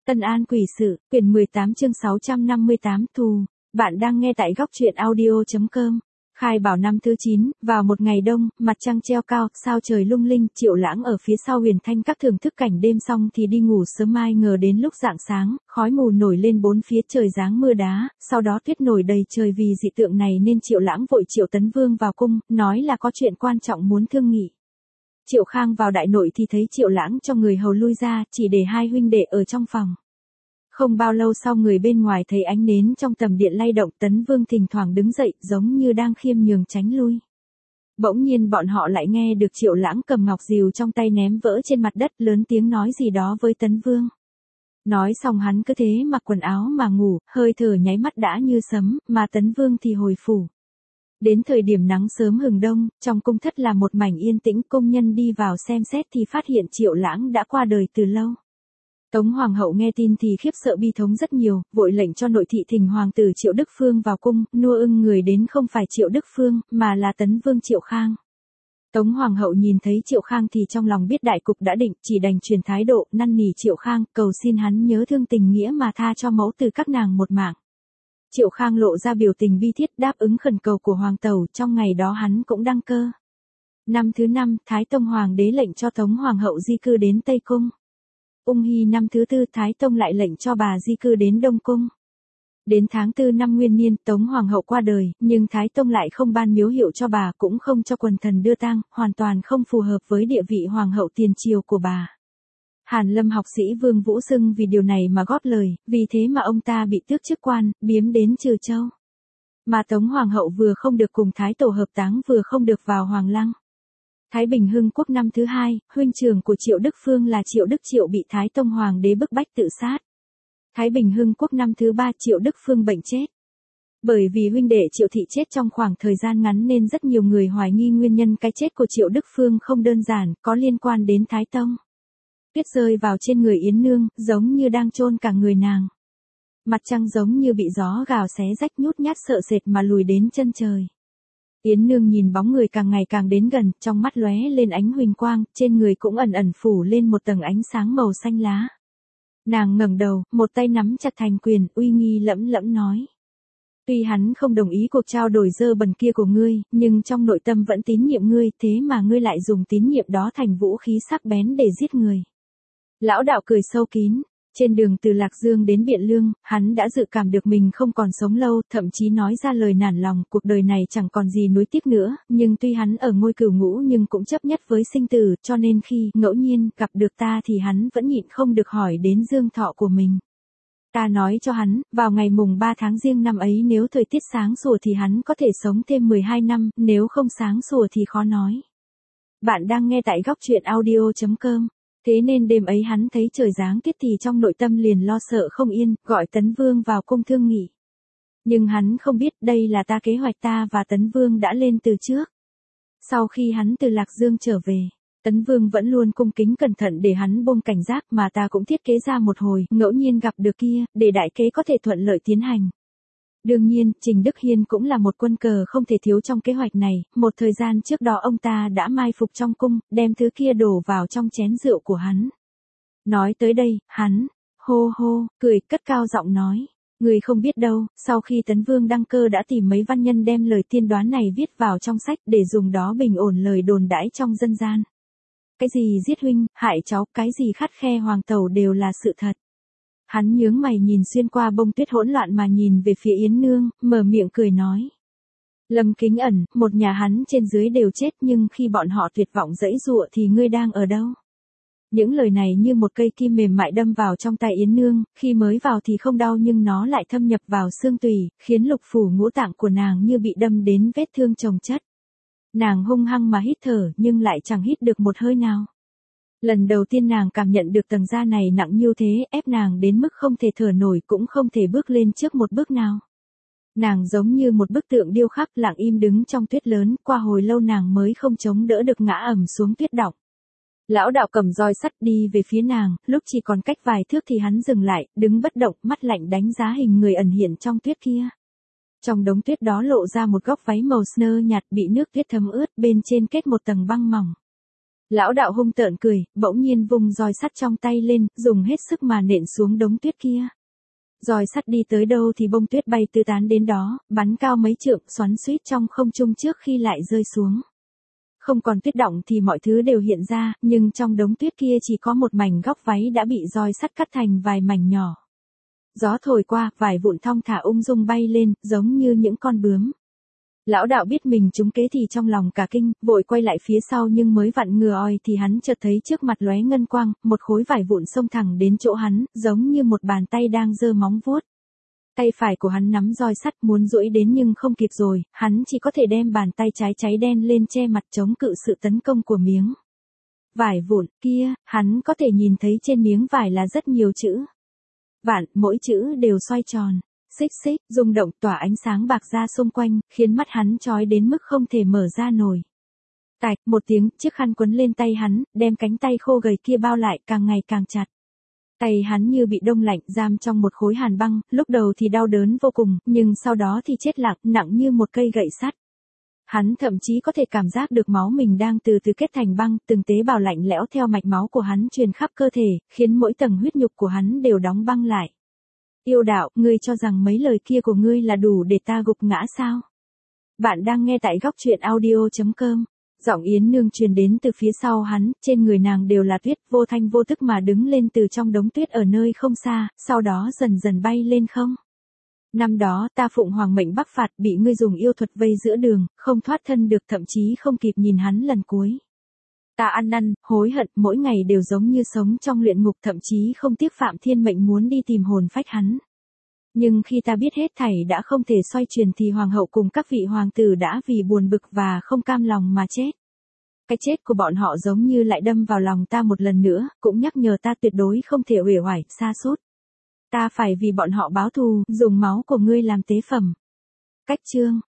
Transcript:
Tân An Quỷ Sự, quyển 18 chương 658 thù. Bạn đang nghe tại góc truyện audio.com. Khai bảo năm thứ 9, vào một ngày đông, mặt trăng treo cao, sao trời lung linh, Triệu Lãng ở phía sau Huyền Thanh các thưởng thức cảnh đêm xong thì đi ngủ sớm, mai ngờ đến lúc rạng sáng, khói mù nổi lên bốn phía, trời giáng mưa đá, sau đó tuyết nổi đầy trời, vì dị tượng này nên Triệu Lãng vội triệu Tấn Vương vào cung, nói là có chuyện quan trọng muốn thương nghị. Triệu Khang vào đại nội thì thấy Triệu Lãng cho người hầu lui ra, chỉ để hai huynh đệ ở trong phòng. Không bao lâu sau, người bên ngoài thấy ánh nến trong tầm điện lay động, Tấn Vương thỉnh thoảng đứng dậy, giống như đang khiêm nhường tránh lui. Bỗng nhiên bọn họ lại nghe được Triệu Lãng cầm ngọc dìu trong tay ném vỡ trên mặt đất, lớn tiếng nói gì đó với Tấn Vương. Nói xong hắn cứ thế mặc quần áo mà ngủ, hơi thở nháy mắt đã như sấm, mà Tấn Vương thì hồi phủ. Đến thời điểm nắng sớm hừng đông, trong cung thất là một mảnh yên tĩnh, công nhân đi vào xem xét thì phát hiện Triệu Lãng đã qua đời từ lâu. Tống Hoàng hậu nghe tin thì khiếp sợ bi thống rất nhiều, vội lệnh cho nội thị thỉnh hoàng tử Triệu Đức Phương vào cung, nua ưng người đến không phải Triệu Đức Phương, mà là Tấn Vương Triệu Khang. Tống Hoàng hậu nhìn thấy Triệu Khang thì trong lòng biết đại cục đã định, chỉ đành truyền thái độ, năn nỉ Triệu Khang, cầu xin hắn nhớ thương tình nghĩa mà tha cho mẫu tử các nàng một mạng. Triệu Khang lộ ra biểu tình bi thiết, đáp ứng khẩn cầu của hoàng tẩu, trong ngày đó hắn cũng đăng cơ. Năm thứ 5, Thái Tông Hoàng đế lệnh cho Tống Hoàng hậu di cư đến Tây Cung. Ung Hy năm thứ 4, Thái Tông lại lệnh cho bà di cư đến Đông Cung. Đến tháng 4 năm Nguyên Niên, Tống Hoàng hậu qua đời, nhưng Thái Tông lại không ban miếu hiệu cho bà, cũng không cho quần thần đưa tang, hoàn toàn không phù hợp với địa vị hoàng hậu tiền triều của bà. Hàn Lâm học sĩ Vương Vũ Xưng vì điều này mà góp lời, vì thế mà ông ta bị tước chức quan, biếm đến Trừ Châu. Mà Tống Hoàng hậu vừa không được cùng Thái tổ hợp táng, vừa không được vào Hoàng lăng. Thái Bình Hưng Quốc năm thứ 2, huynh trưởng của Triệu Đức Phương là Triệu Đức Triệu bị Thái Tông Hoàng đế bức bách tự sát. Thái Bình Hưng Quốc năm thứ 3, Triệu Đức Phương bệnh chết. Bởi vì huynh đệ Triệu Thị chết trong khoảng thời gian ngắn nên rất nhiều người hoài nghi nguyên nhân cái chết của Triệu Đức Phương không đơn giản, có liên quan đến Thái Tông. Tuyết rơi vào trên người Yến Nương, giống như đang chôn cả người nàng. Mặt trăng giống như bị gió gào xé rách, nhút nhát sợ sệt mà lùi đến chân trời. Yến Nương nhìn bóng người càng ngày càng đến gần, trong mắt lóe lên ánh huỳnh quang, trên người cũng ẩn ẩn phủ lên một tầng ánh sáng màu xanh lá. Nàng ngẩng đầu, một tay nắm chặt thành quyền, uy nghi lẫm lẫm nói. Tuy hắn không đồng ý cuộc trao đổi dơ bẩn kia của ngươi, nhưng trong nội tâm vẫn tín nhiệm ngươi, thế mà ngươi lại dùng tín nhiệm đó thành vũ khí sắc bén để giết người. Lão đạo cười sâu kín. Trên đường từ Lạc Dương đến Biện Lương, hắn đã dự cảm được mình không còn sống lâu, thậm chí nói ra lời nản lòng, cuộc đời này chẳng còn gì nuối tiếc nữa, nhưng tuy hắn ở ngôi cửu ngũ nhưng cũng chấp nhất với sinh tử, cho nên khi ngẫu nhiên gặp được ta thì hắn vẫn nhịn không được hỏi đến dương thọ của mình. Ta nói cho hắn, vào ngày mùng 3 tháng Giêng năm ấy nếu thời tiết sáng sủa thì hắn có thể sống thêm 12 năm, nếu không sáng sủa thì khó nói. Bạn đang nghe tại góc truyện audio.com. Thế nên đêm ấy hắn thấy trời giáng tuyết thì trong nội tâm liền lo sợ không yên, gọi Tấn Vương vào cung thương nghị. Nhưng hắn không biết đây là kế hoạch ta và Tấn Vương đã lên từ trước. Sau khi hắn từ Lạc Dương trở về, Tấn Vương vẫn luôn cung kính cẩn thận để hắn buông cảnh giác, mà ta cũng thiết kế ra một hồi, ngẫu nhiên gặp được kia, để đại kế có thể thuận lợi tiến hành. Đương nhiên, Trình Đức Hiên cũng là một quân cờ không thể thiếu trong kế hoạch này, một thời gian trước đó ông ta đã mai phục trong cung, đem thứ kia đổ vào trong chén rượu của hắn. Nói tới đây, hắn, hô hô, cười, cất cao giọng nói. Người không biết đâu, sau khi Tấn Vương đăng cơ đã tìm mấy văn nhân đem lời tiên đoán này viết vào trong sách để dùng đó bình ổn lời đồn đãi trong dân gian. Cái gì giết huynh, hại cháu, cái gì khắt khe hoàng tẩu đều là sự thật. Hắn nhướng mày nhìn xuyên qua bông tuyết hỗn loạn mà nhìn về phía Yến Nương, mở miệng cười nói. Lâm Kính Ẩn, một nhà hắn trên dưới đều chết, nhưng khi bọn họ tuyệt vọng giãy giụa thì ngươi đang ở đâu? Những lời này như một cây kim mềm mại đâm vào trong tay Yến Nương, khi mới vào thì không đau nhưng nó lại thâm nhập vào xương tủy, khiến lục phủ ngũ tạng của nàng như bị đâm đến vết thương chồng chất. Nàng hung hăng mà hít thở nhưng lại chẳng hít được một hơi nào. Lần đầu tiên nàng cảm nhận được tầng da này nặng như thế, ép nàng đến mức không thể thở nổi cũng không thể bước lên trước một bước nào. Nàng giống như một bức tượng điêu khắc lặng im đứng trong tuyết lớn, qua hồi lâu nàng mới không chống đỡ được ngã ầm xuống tuyết đọng. Lão đạo cầm roi sắt đi về phía nàng, lúc chỉ còn cách vài thước thì hắn dừng lại, đứng bất động, mắt lạnh đánh giá hình người ẩn hiện trong tuyết kia. Trong đống tuyết đó lộ ra một góc váy màu sơ nhạt bị nước tuyết thấm ướt, bên trên kết một tầng băng mỏng. Lão đạo hung tợn cười, bỗng nhiên vung roi sắt trong tay lên, dùng hết sức mà nện xuống đống tuyết kia. Roi sắt đi tới đâu thì bông tuyết bay tứ tán đến đó, bắn cao mấy trượng, xoắn xuýt trong không trung trước khi lại rơi xuống. Không còn tuyết đọng thì mọi thứ đều hiện ra, nhưng trong đống tuyết kia chỉ có một mảnh góc váy đã bị roi sắt cắt thành vài mảnh nhỏ. Gió thổi qua, vài vụn thong thả ung dung bay lên, giống như những con bướm. Lão đạo biết mình trúng kế thì trong lòng cả kinh, vội quay lại phía sau nhưng mới vặn ngừa oi thì hắn chợt thấy trước mặt lóe ngân quang, một khối vải vụn xông thẳng đến chỗ hắn, giống như một bàn tay đang giơ móng vuốt. Tay phải của hắn nắm roi sắt muốn duỗi đến nhưng không kịp rồi, hắn chỉ có thể đem bàn tay trái cháy đen lên che mặt chống cự sự tấn công của miếng vải vụn kia, hắn có thể nhìn thấy trên miếng vải là rất nhiều chữ. Vạn, mỗi chữ đều xoay tròn, xích xích, rung động tỏa ánh sáng bạc ra xung quanh, khiến mắt hắn chói đến mức không thể mở ra nổi. Tạch, một tiếng, chiếc khăn quấn lên tay hắn, đem cánh tay khô gầy kia bao lại càng ngày càng chặt. Tay hắn như bị đông lạnh giam trong một khối hàn băng, lúc đầu thì đau đớn vô cùng, nhưng sau đó thì chết lặng, nặng như một cây gậy sắt. Hắn thậm chí có thể cảm giác được máu mình đang từ từ kết thành băng, từng tế bào lạnh lẽo theo mạch máu của hắn truyền khắp cơ thể, khiến mỗi tầng huyết nhục của hắn đều đóng băng lại. Yêu đạo, ngươi cho rằng mấy lời kia của ngươi là đủ để ta gục ngã sao? Bạn đang nghe tại góc truyện audio.com. Giọng Yến Nương truyền đến từ phía sau hắn, trên người nàng đều là tuyết, vô thanh vô tức mà đứng lên từ trong đống tuyết ở nơi không xa, sau đó dần dần bay lên không. Năm đó ta phụng hoàng mệnh bắc phạt, bị ngươi dùng yêu thuật vây giữa đường, không thoát thân được, thậm chí không kịp nhìn hắn lần cuối. Ta ăn năn, hối hận, mỗi ngày đều giống như sống trong luyện ngục, thậm chí không tiếc phạm thiên mệnh muốn đi tìm hồn phách hắn. Nhưng khi ta biết hết thảy đã không thể xoay chuyển thì hoàng hậu cùng các vị hoàng tử đã vì buồn bực và không cam lòng mà chết. Cái chết của bọn họ giống như lại đâm vào lòng ta một lần nữa, cũng nhắc nhở ta tuyệt đối không thể uể oải, sa sút. Ta phải vì bọn họ báo thù, dùng máu của ngươi làm tế phẩm. Cách chương